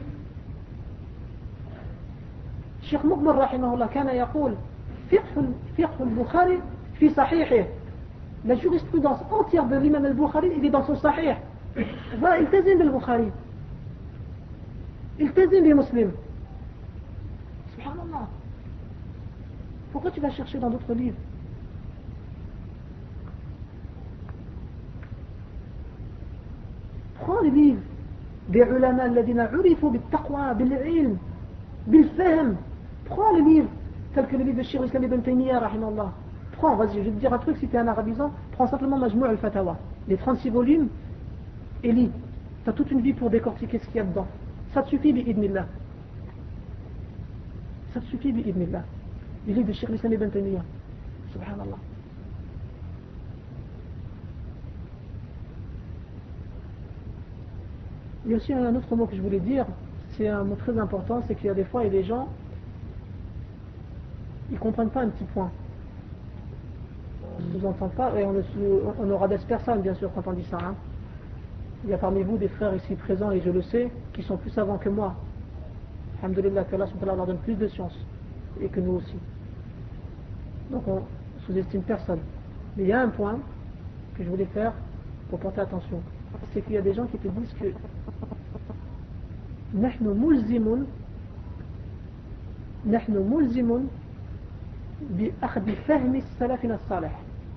Cheikh Muqbil rahimahullah kana yaqul fiqh al-Bukhari fi sahihi. La jurisprudence entière de l'imam al-Bukhari, il est dans son sahih. Va iltazim bil-Bukhari. Iltazim bi-Muslim. Subhanallah. Pourquoi tu vas chercher dans d'autres livres? Prends les livres des ulama alladhina urifu bit-taqwa, bil-ilm, bil-fahm. Prends les livres tels que le livre de Cheikh Islam ibn Taymiyyah rahimahullah. Prends, vas-y, je vais te dire un truc, si tu es un arabisant, prends simplement Majmou' al-Fatawa, les 36 volumes, et lis. Tu as toute une vie pour décortiquer ce qu'il y a dedans. Ça te suffit, bi'idnillah. Ça te suffit, bi'idnillah. Les livres de Cheikh Islam ibn Taymiyyah. Subhanallah. Il y a aussi un autre mot que je voulais dire, c'est un mot très important, c'est qu'il y a des fois, il y a des gens, ils ne comprennent pas un petit point. Ils ne nous entendent pas, et on aura des personnes, bien sûr, quand on dit ça. Hein. Il y a parmi vous des frères ici présents, et je le sais, qui sont plus savants que moi. Alhamdulillah, que Allah leur donne plus de science, et que nous aussi. Donc on sous-estime personne. Mais il y a un point que je voulais faire pour porter attention. C'est qu'il y a des gens qui te disent que نحن ملزم بأخذ فهم السلفنا الصالح.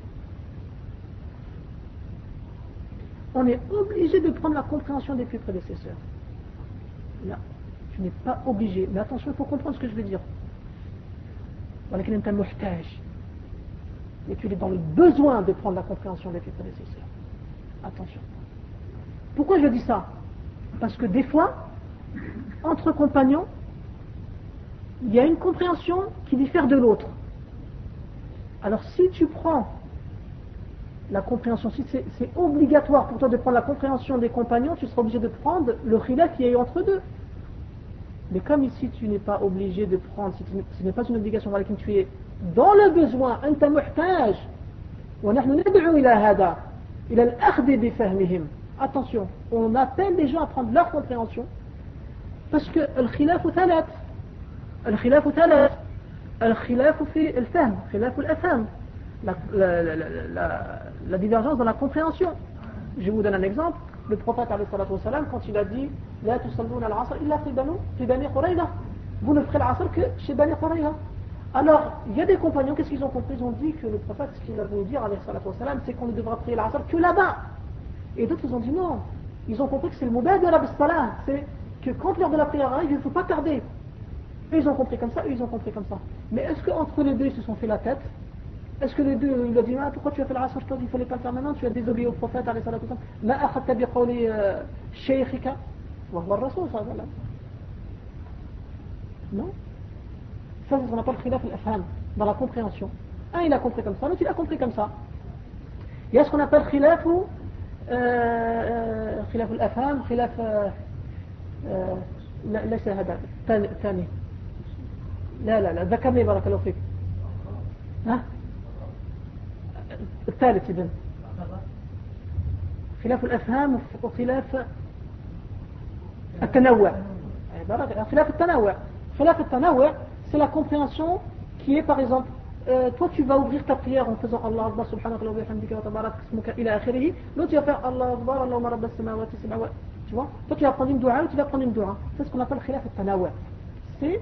On est obligé de prendre la compréhension des plus prédécesseurs. Là, tu n'es pas obligé. Mais attention, il faut comprendre ce que je veux dire. Et tu es dans le besoin de prendre la compréhension des plus prédécesseurs. Attention. Pourquoi je dis ça? Parce que des fois, entre compagnons, il y a une compréhension qui diffère de l'autre. Alors si tu prends la compréhension, si c'est obligatoire pour toi de prendre la compréhension des compagnons, tu seras obligé de prendre le khilaf qu'il y a eu entre deux. Mais comme ici tu n'es pas obligé de prendre, ce n'est pas une obligation dans laquelle tu es dans le besoin, أنت محتاج ونحن ندعو إلى هذا إلى الأخذ بفهمهم. Attention, on appelle les gens à prendre leur compréhension parce que الخلاف ثلاث. الخلاف في الفهم، خلاف الأفهام. La divergence dans la compréhension. Je vous donne un exemple. Le prophète alayhi salatu wa salam, quand il a dit لا تصلون العصر إلا في بني قريظة, vous ne ferez l'asr que chez Bani Qurayza. Alors, il y a des compagnons, qu'est-ce qu'ils ont compris? Ils ont dit que le prophète, ce qu'il a voulu dire alayhi salatu wa salam, c'est qu'on ne devra prier l'asr que là-bas. Et d'autres ils ont dit non. Ils ont compris que c'est le mubadara bis-salah, c'est que quand l'heure de la prière arrive, il ne faut pas tarder. Eux ils ont compris comme ça, eux ils ont compris comme ça. Mais est-ce qu'entre les deux ils se sont fait la tête? Est-ce que les deux, il a dit, pourquoi tu as fait l'asr? Je t'ai dit, il ne fallait pas le faire maintenant, tu as désobéi au prophète alayhi salatu wa salam. Ma akhadta bi qawli shaykhika wa huwa ar-rasul sallallahu alayhi wa sallam. Non. Ça c'est ce qu'on appelle khilaf al-afham, dans la compréhension. Un il a compris comme ça, l'autre il a compris comme ça. Il y a ce qu'on appelle khilaf الأفهام خلاف ليس هذا الثاني لا ذكرني بارك الله فيك ها الثالث إذن خلاف الأفهام وخلاف التنوع. خلاف التنوع c'est la compréhension qui est par exemple toi tu vas ouvrir ta prière en faisant Allah Akbar subhanaka wa bihamdika wa tabarak ismuka ila akhirih. L'autre tu vas faire Allah Akbar Allahumma rabbas samawati sab'a. Tu vois, toi tu vas prendre une dua ou tu vas prendre une dua. C'est ce qu'on appelle khilaf al-tanawa. C'est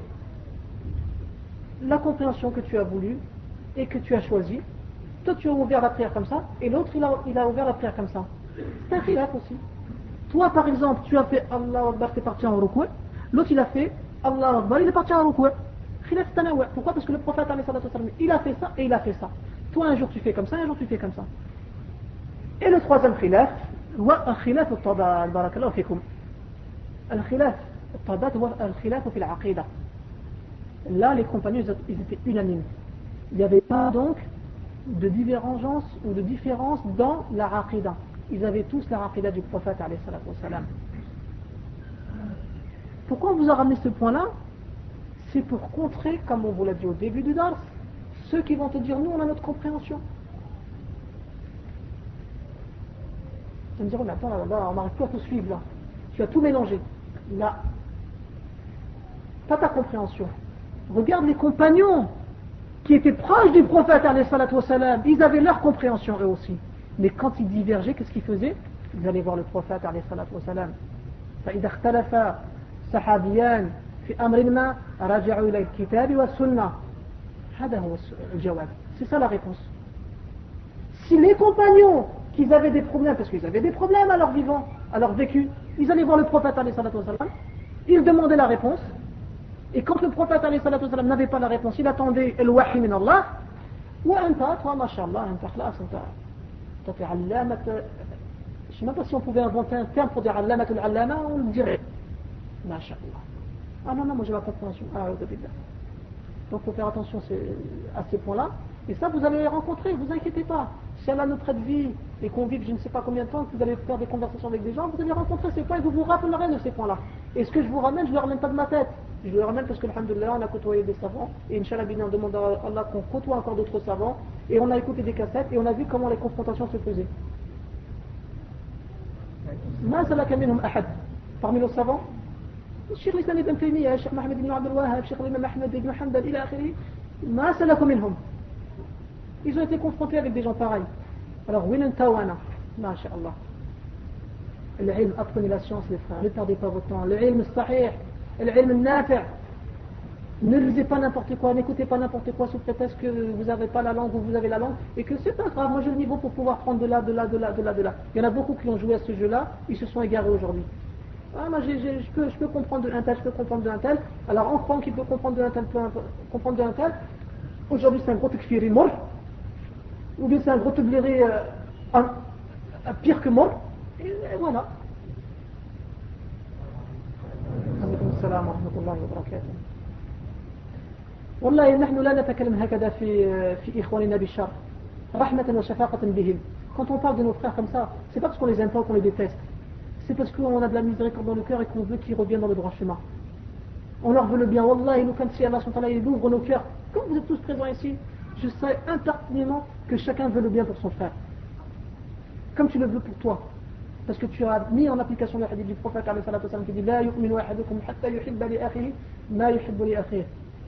la compréhension que tu as voulu et que tu as choisi. Toi tu as ouvert la prière comme ça et l'autre il a ouvert la prière comme ça. C'est un khilaf aussi. Toi par exemple tu as fait Allah Akbar, tu es parti en ruku'. L'autre il a fait Allah Akbar, il est parti en ruku'. Pourquoi? Parce que le prophète il a fait ça et il a fait ça. Toi un jour tu fais comme ça, un jour tu fais comme ça. Et le troisième khilaf, الخلاف التضاد بارك الله فيكم. الخلاف التضاد هو الخلاف في العقيدة. Là les compagnons ils étaient unanimes. Il n'y avait pas donc de divergence ou de différence dans la aqida. ils avaient tous la aqidah du prophète alayhi salatu wassalam. Pourquoi on vous a ramené ce point-là? C'est pour contrer, comme on vous l'a dit au début du dars, ceux qui vont te dire, nous on a notre compréhension. Ils me diront, mais attends, là, on n'arrive plus à tout suivre là. Tu as tout mélangé. Là, pas ta compréhension. Regarde les compagnons qui étaient proches du prophète alayhi salatu wassalam, ils avaient leur compréhension eux aussi. Mais quand ils divergeaient, qu'est-ce qu'ils faisaient? Ils allaient voir le prophète alayhi salatu wassalam. فإذا اختلف صحابيان في أمر ما رجعوا إلى الكتاب والسنة. هذا هو الجواب. C'est ça la réponse. Si les compagnons qu'ils avaient des problèmes, parce qu'ils avaient des problèmes à leur vivant, à leur vécu, ils allaient voir le prophète alayhi salatu wassalam, ils demandaient la réponse, et quand le prophète alayhi salatu wassalam n'avait pas la réponse, il attendait le wahi min Allah, ou anta, toi, mashallah, anta khlas, anta fi allamat, je ne sais même pas si on pouvait inventer un terme pour dire allamat al-allama, on le dirait. Mashallah. Ah non, moi j'ai ma compréhension. Ah, donc il faut faire attention à ces points-là. Et ça, vous allez les rencontrer, vous inquiétez pas. Si Allah nous prête vie et qu'on vive je ne sais pas combien de temps, que vous allez faire des conversations avec des gens, vous allez rencontrer ces points et vous vous rappellerez de ces points-là. Et ce que je vous ramène, je ne le ramène pas de ma tête. Je le ramène parce que, alhamdoulilah, on a côtoyé des savants. Et Inch'Allah, on demande à Allah qu'on côtoie encore d'autres savants. Et on a écouté des cassettes et on a vu comment les confrontations se faisaient. Parmi nos savants, الشيخ الإسلام ابن تيمية، الشيخ محمد بن عبد الوهاب، الشيخ الإمام أحمد بن حنبل إلى آخره. ما سلكوا منهم. Ils ont été confrontés avec des gens pareils. Alors, وين نتاوانا؟ ما شاء الله. العلم أتقن إلى science les frères. Ne perdez pas votre temps. Le ilm الصحيح, العلم النافع. Ne lisez pas n'importe quoi, n'écoutez pas n'importe quoi sous prétexte que vous n'avez pas la langue ou vous avez la langue et que c'est pas grave, moi j'ai le niveau pour pouvoir prendre de là. Il y en a beaucoup qui ont joué à ce jeu-là, ils se sont égarés aujourd'hui. Ah, moi je peux comprendre de un tel, je peux comprendre de un tel. Alors en croyant qu'il peut comprendre de un tel, comprendre de un tel, aujourd'hui c'est un gros takfiri mort, ou bien c'est un gros tabliri pire que mort, et voilà. Alaykoum salam wa rahmatullahi wa barakatuh. والله نحن لا نتكلم هكذا في إخواننا بالشر رحمة وشفاقة بهم. Quand on parle de nos frères comme ça, c'est pas parce qu'on les aime pas ou qu'on les déteste. C'est parce qu'on a de la miséricorde dans le cœur et qu'on veut qu'ils reviennent dans le droit chemin. On leur veut le bien. Wallah, nous, comme si Allah il ouvre nos cœurs, comme vous êtes tous présents ici, je sais impertinemment que chacun veut le bien pour son frère. Comme tu le veux pour toi. Parce que tu as mis en application le hadith du prophète qui dit لا يؤمن أحدكم حتى يحب لأخيه ما يحب لأخيه.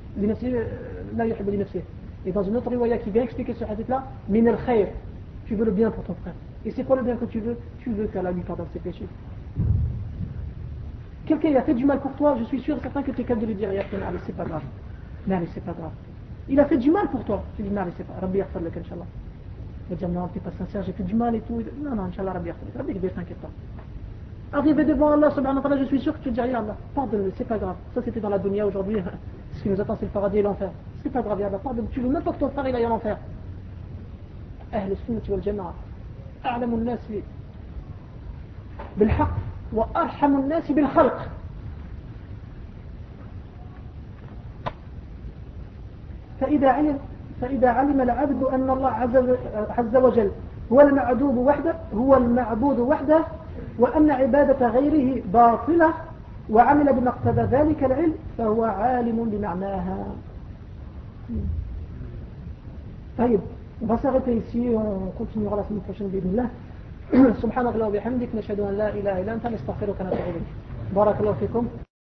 Et dans une autre riwaya qui vient expliquer ce hadith-là, min al-khayr, tu veux le bien pour ton frère. Et c'est quoi le bien que tu veux? Tu veux qu'Allah lui pardonne ses péchés. Quelqu'un a fait du mal pour toi, je suis sûr et certain que tu es capable de lui dire, c'est pas grave. Mais allez, c'est pas grave. Il a fait du mal pour toi. Tu dis, mais allez, c'est pas grave. Rabbi yaghfir lak, Inch'Allah. Il va dire, non, t'es pas sincère, j'ai fait du mal et tout. Non, Inch'Allah, Rabbi yaghfir lak. Rabbi yaghfir, t'inquiète pas. Arrivé devant Allah, subhanahu wa ta'ala, je suis sûr que tu dis, Allah, pardonne-le, c'est pas grave. Ça, c'était dans la dunya aujourd'hui. Ce qui nous attend, c'est le paradis et l'enfer. C'est pas grave, Allah, pardonne. Tu veux même pas que ton frère il aille en enfer. Ahl al-sunnah wal jama'a. أعلم الناس بالحق وأرحم الناس بالخلق. فإذا علم العبد أن الله عز وجل هو المعبود وحده وأن عبادة غيره باطلة وعمل بما اقتضى ذلك العلم فهو عالم بمعناها. طيب on va s'arrêter ici, on continuera la semaine prochaine بإذن الله. سبحانك اللهم وبحمدك نشهد أن لا إله إلا أنت نستغفرك ونتوب إليك. بارك الله فيكم.